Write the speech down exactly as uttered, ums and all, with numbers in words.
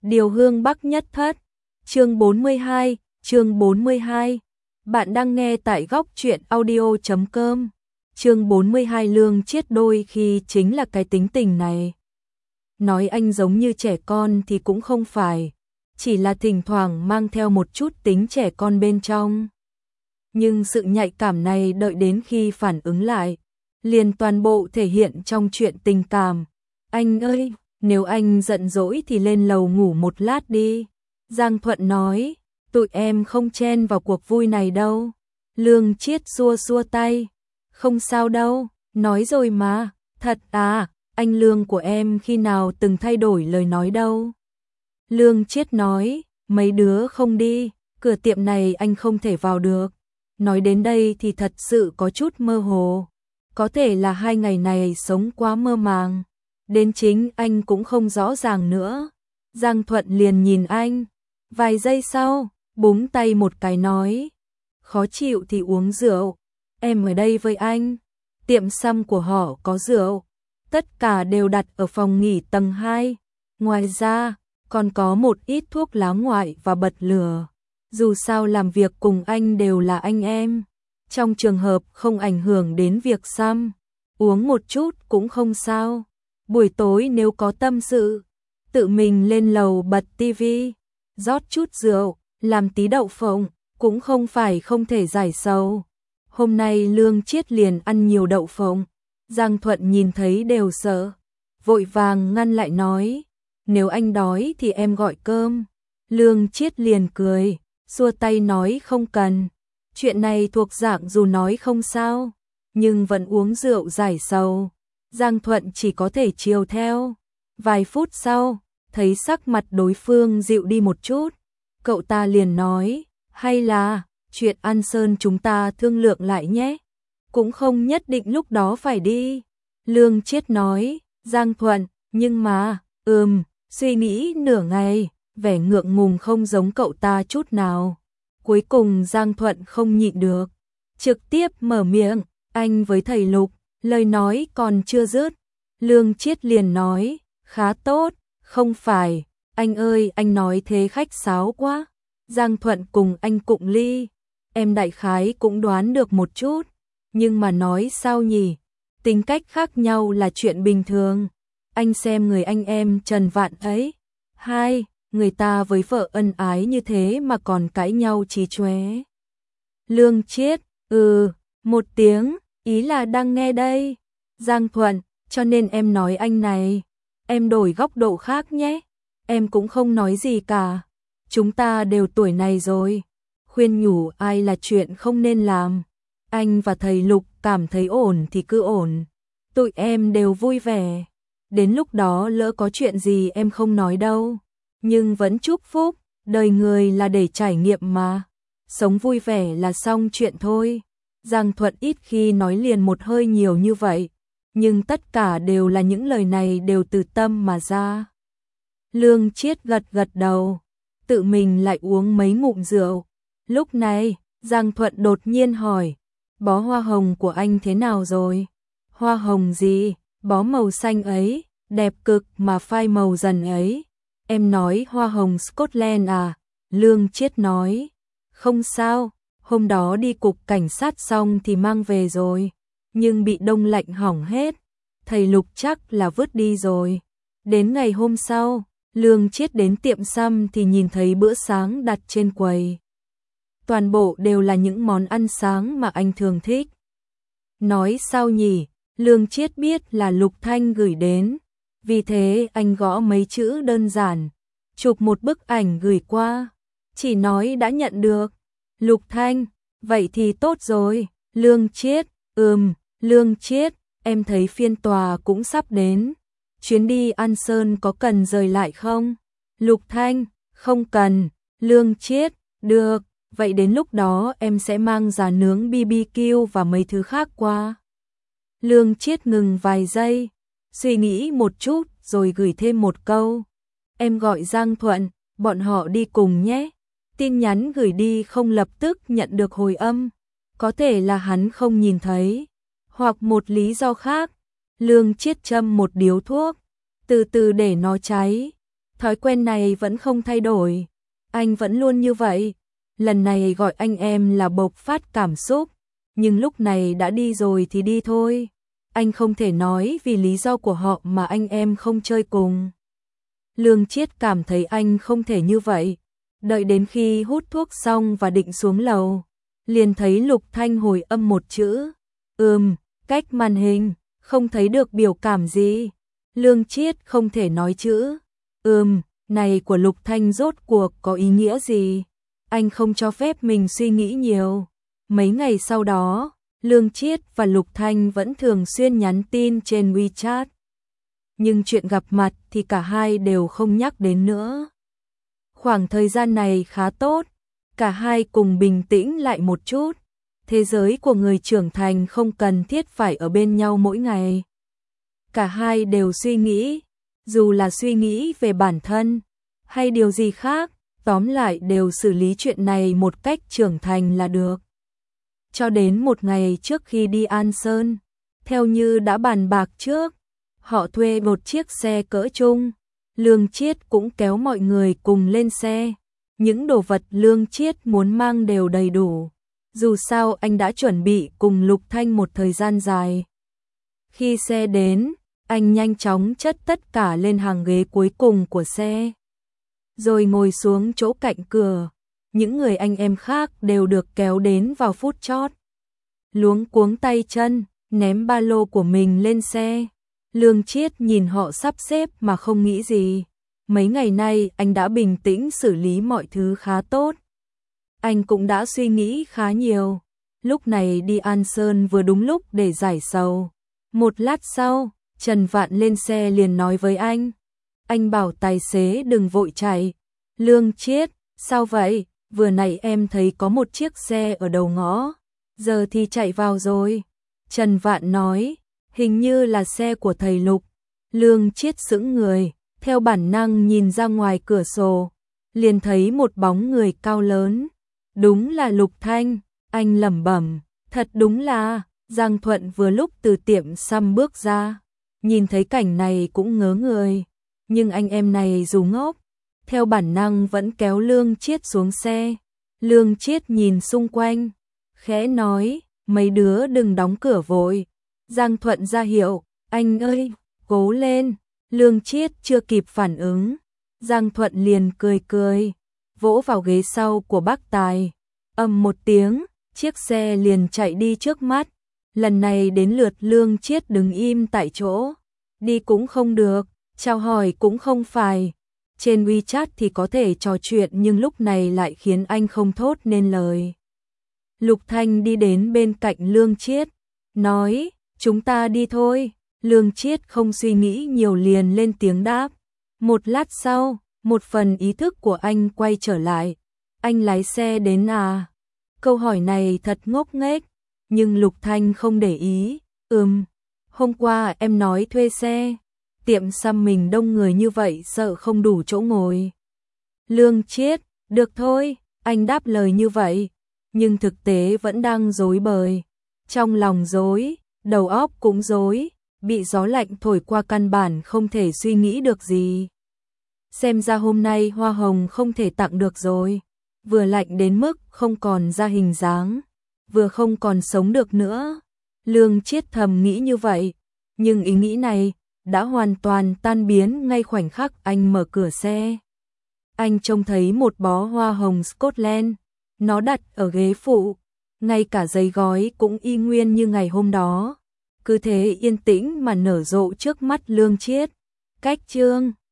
Điều hương Bắc nhất thất. Chương bốn mươi hai, chương bốn mươi hai. Bạn đang nghe tại góc truyện audio chấm com. Chương bốn mươi hai Lương Chiết đôi khi chính là cái tính tình này. Nói anh giống như trẻ con thì cũng không phải, chỉ là thỉnh thoảng mang theo một chút tính trẻ con bên trong. Nhưng sự nhạy cảm này đợi đến khi phản ứng lại, liền toàn bộ thể hiện trong chuyện tình cảm. Anh ơi, nếu anh giận dỗi thì lên lầu ngủ một lát đi. Giang Thuận nói, tụi em không chen vào cuộc vui này đâu. Lương Chiết xua xua tay, không sao đâu, nói rồi mà, thật à, anh Lương của em khi nào từng thay đổi lời nói đâu. Lương Chiết nói, mấy đứa không đi, cửa tiệm này anh không thể vào được. Nói đến đây thì thật sự có chút mơ hồ. Có thể là hai ngày này sống quá mơ màng, đến chính anh cũng không rõ ràng nữa. Giang Thuận liền nhìn anh, vài giây sau, búng tay một cái nói, khó chịu thì uống rượu, em ở đây với anh, tiệm xăm của họ có rượu, tất cả đều đặt ở phòng nghỉ tầng hai, ngoài ra, còn có một ít thuốc lá ngoại và bật lửa. Dù sao làm việc cùng anh đều là anh em, trong trường hợp không ảnh hưởng đến việc xăm, uống một chút cũng không sao. Buổi tối nếu có tâm sự, tự mình lên lầu bật tivi, rót chút rượu, làm tí đậu phộng, cũng không phải không thể giải sầu. Hôm nay Lương Chiết liền ăn nhiều đậu phộng, Giang Thuận nhìn thấy đều sợ, vội vàng ngăn lại nói, nếu anh đói thì em gọi cơm. Lương Chiết liền cười, xua tay nói không cần, chuyện này thuộc dạng dù nói không sao, nhưng vẫn uống rượu giải sầu. Giang Thuận chỉ có thể chiều theo. Vài phút sau, thấy sắc mặt đối phương dịu đi một chút, cậu ta liền nói, hay là, chuyện An Sơn chúng ta thương lượng lại nhé, cũng không nhất định lúc đó phải đi. Lương Chiết nói, Giang Thuận, nhưng mà, ừm, suy nghĩ nửa ngày, vẻ ngượng ngùng không giống cậu ta chút nào. Cuối cùng Giang Thuận không nhịn được, trực tiếp mở miệng, anh với thầy Lục. Lời nói còn chưa dứt, Lương Chiết liền nói, khá tốt, không phải, anh ơi anh nói thế khách sáo quá. Giang Thuận cùng anh cụng ly, em đại khái cũng đoán được một chút, nhưng mà nói sao nhỉ, tính cách khác nhau là chuyện bình thường. Anh xem người anh em Trần Vạn ấy, hai, người ta với vợ ân ái như thế mà còn cãi nhau chí chóe. Lương Chiết, ừ, một tiếng. Ý là đang nghe đây. Giang Thuận, cho nên em nói anh này, em đổi góc độ khác nhé. Em cũng không nói gì cả. Chúng ta đều tuổi này rồi. Khuyên nhủ ai là chuyện không nên làm. Anh và thầy Lục cảm thấy ổn thì cứ ổn. Tụi em đều vui vẻ. Đến lúc đó lỡ có chuyện gì em không nói đâu. Nhưng vẫn chúc phúc, đời người là để trải nghiệm mà. Sống vui vẻ là xong chuyện thôi. Giang Thuận ít khi nói liền một hơi nhiều như vậy, nhưng tất cả đều là những lời này đều từ tâm mà ra. Lương Chiết gật gật đầu, tự mình lại uống mấy ngụm rượu. Lúc này, Giang Thuận đột nhiên hỏi, bó hoa hồng của anh thế nào rồi? Hoa hồng gì? Bó màu xanh ấy, đẹp cực mà phai màu dần ấy. Em nói hoa hồng Scotland à? Lương Chiết nói, không sao. Hôm đó đi cục cảnh sát xong thì mang về rồi, nhưng bị đông lạnh hỏng hết, thầy Lục chắc là vứt đi rồi. Đến ngày hôm sau, Lương Chiết đến tiệm xăm thì nhìn thấy bữa sáng đặt trên quầy. Toàn bộ đều là những món ăn sáng mà anh thường thích. Nói sao nhỉ, Lương Chiết biết là Lục Thanh gửi đến, vì thế anh gõ mấy chữ đơn giản, chụp một bức ảnh gửi qua, chỉ nói đã nhận được. Lục Thanh, vậy thì tốt rồi. Lương Chiết, ừm, Lương Chiết, em thấy phiên tòa cũng sắp đến. Chuyến đi An Sơn có cần rời lại không? Lục Thanh, không cần. Lương Chiết, được, vậy đến lúc đó em sẽ mang gà nướng bê bê kiu và mấy thứ khác qua. Lương Chiết ngừng vài giây, suy nghĩ một chút rồi gửi thêm một câu. Em gọi Giang Thuận, bọn họ đi cùng nhé. Tin nhắn gửi đi không lập tức nhận được hồi âm, có thể là hắn không nhìn thấy, hoặc một lý do khác. Lương Chiết châm một điếu thuốc, từ từ để nó cháy, Thói quen này vẫn không thay đổi. Anh vẫn luôn như vậy. Lần này gọi anh em là bộc phát cảm xúc. Nhưng lúc này đã đi rồi thì đi thôi. Anh không thể nói vì lý do của họ mà anh em không chơi cùng. Lương Chiết cảm thấy anh không thể như vậy. Đợi đến khi hút thuốc xong và định xuống lầu, liền thấy Lục Thanh hồi âm một chữ. Ừm, cách màn hình, không thấy được biểu cảm gì. Lương Chiết không thể nói chữ. Ừm, này của Lục Thanh rốt cuộc có ý nghĩa gì? Anh không cho phép mình suy nghĩ nhiều. Mấy ngày sau đó, Lương Chiết và Lục Thanh vẫn thường xuyên nhắn tin trên WeChat. Nhưng chuyện gặp mặt thì cả hai đều không nhắc đến nữa. Khoảng thời gian này khá tốt, cả hai cùng bình tĩnh lại một chút. Thế giới của người trưởng thành không cần thiết phải ở bên nhau mỗi ngày. Cả hai đều suy nghĩ, dù là suy nghĩ về bản thân hay điều gì khác, tóm lại đều xử lý chuyện này một cách trưởng thành là được. Cho đến một ngày trước khi đi An Sơn, theo như đã bàn bạc trước, họ thuê một chiếc xe cỡ trung. Lương Chiết cũng kéo mọi người cùng lên xe. Những đồ vật Lương Chiết muốn mang đều đầy đủ. Dù sao anh đã chuẩn bị cùng Lục Thanh một thời gian dài. Khi xe đến, anh nhanh chóng chất tất cả lên hàng ghế cuối cùng của xe. Rồi ngồi xuống chỗ cạnh cửa. Những người anh em khác đều được kéo đến vào phút chót. Luống cuống tay chân, ném ba lô của mình lên xe. Lương Chiết nhìn họ sắp xếp mà không nghĩ gì. Mấy ngày nay anh đã bình tĩnh xử lý mọi thứ khá tốt. Anh cũng đã suy nghĩ khá nhiều. Lúc này đi An Sơn vừa đúng lúc để giải sầu. Một lát sau, Trần Vạn lên xe liền nói với anh. Anh bảo tài xế đừng vội chạy. Lương Chiết, sao vậy? Vừa nãy em thấy có một chiếc xe ở đầu ngõ. Giờ thì chạy vào rồi. Trần Vạn nói. Hình như là xe của thầy Lục. Lương Chiết sững người, theo bản năng nhìn ra ngoài cửa sổ, liền thấy một bóng người cao lớn. Đúng là Lục Thanh, anh lẩm bẩm, thật đúng là. Giang Thuận vừa lúc từ tiệm xăm bước ra, nhìn thấy cảnh này cũng ngớ người, nhưng anh em này dù ngốc, theo bản năng vẫn kéo Lương Chiết xuống xe. Lương Chiết nhìn xung quanh, khẽ nói, mấy đứa đừng đóng cửa vội. Giang Thuận ra hiệu, anh ơi, cố lên. Lương Chiết chưa kịp phản ứng, Giang Thuận liền cười cười, vỗ vào ghế sau của bác Tài. Ầm một tiếng, chiếc xe liền chạy đi trước mắt. Lần này đến lượt Lương Chiết đứng im tại chỗ, đi cũng không được, chào hỏi cũng không phải. Trên WeChat thì có thể trò chuyện nhưng lúc này lại khiến anh không thốt nên lời. Lục Thanh đi đến bên cạnh Lương Chiết, nói, chúng ta đi thôi. Lương Chiết không suy nghĩ nhiều liền lên tiếng đáp. Một lát sau, một phần ý thức của anh quay trở lại. Anh lái xe đến à? Câu hỏi này thật ngốc nghếch, nhưng Lục Thanh không để ý. Ừm, hôm qua em nói thuê xe. Tiệm xăm mình đông người như vậy sợ không đủ chỗ ngồi. Lương Chiết, được thôi, anh đáp lời như vậy. Nhưng thực tế vẫn đang rối bời. Trong lòng rối, đầu óc cũng rối, bị gió lạnh thổi qua căn bản không thể suy nghĩ được gì. Xem ra hôm nay hoa hồng không thể tặng được rồi. Vừa lạnh đến mức không còn ra hình dáng, vừa không còn sống được nữa. Lương Chiết thầm nghĩ như vậy, nhưng ý nghĩ này đã hoàn toàn tan biến ngay khoảnh khắc anh mở cửa xe. Anh trông thấy một bó hoa hồng Scotland, nó đặt ở ghế phụ, ngay cả giấy gói cũng y nguyên như ngày hôm đó. Cứ thế yên tĩnh mà nở rộ trước mắt Lương Chiết. Cách chương